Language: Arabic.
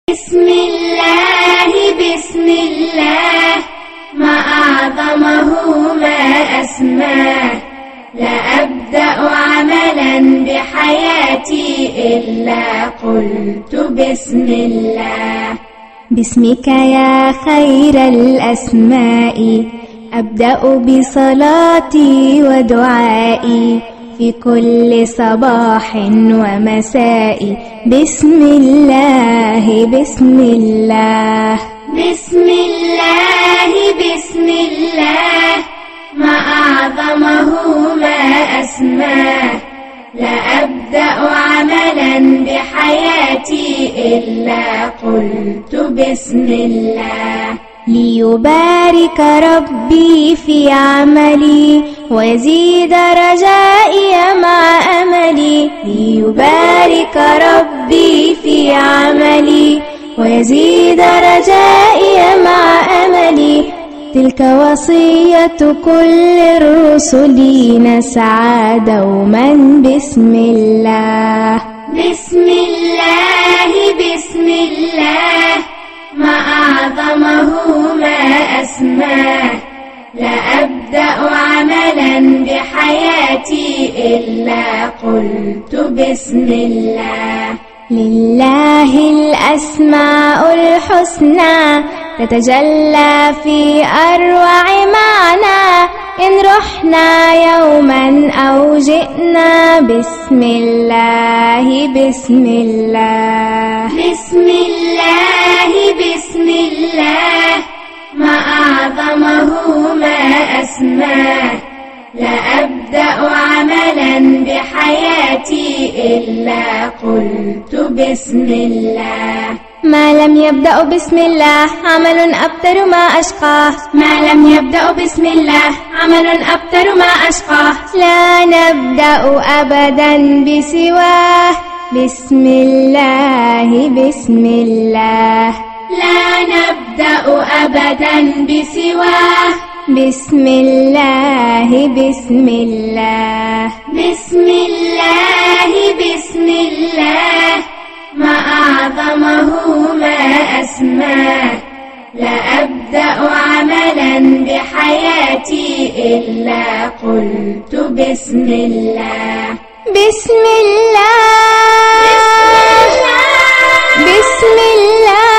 بسم الله بسم الله ما أعظمه ما أسماه، لا أبدأ عملا بحياتي إلا قلت بسم الله. باسمك يا خير الأسماء أبدأ بصلاتي ودعائي في كل صباح ومساء. بسم الله بسم الله بسم الله بسم الله ما أعظمه ما أسماه، لا أبدأ عملا بحياتي إلا قلت بسم الله. ليبارك ربي في عملي ويزيد رجائي مع أملي. ليبارك ربي في عملي ويزيد رجائي مع أملي. تلك وصية كل الرسل نسعى دوما بسم الله. بسم الله بسم الله ما أعظمه ما أسماه، لا أبدأ عملا بحياتي إلا قلت بسم الله. لله الأسماء الحسنى تتجلى في أروع معنى. إن رحنا يوما أو جئنا بسم الله بسم الله. بسم الله بسم الله ما أعظمه ما أسماه، لا أبدأ عملا بحياتي إلا قلت بسم الله. ما لم يبدأ بسم الله عمل أبتر ما أشقاه. ما لم يبدأ بسم الله عمل أبتر ما أشقاه. لا نبدأ أبدا بسواه. بسم الله بسم الله لا نبدأ أبدا بسواه. بسم الله بسم الله بسم الله بسم الله ما أعظمه ما أسماه، لا أبدأ عملا بحياتي إلا قلت بسم الله. بسم الله بسم الله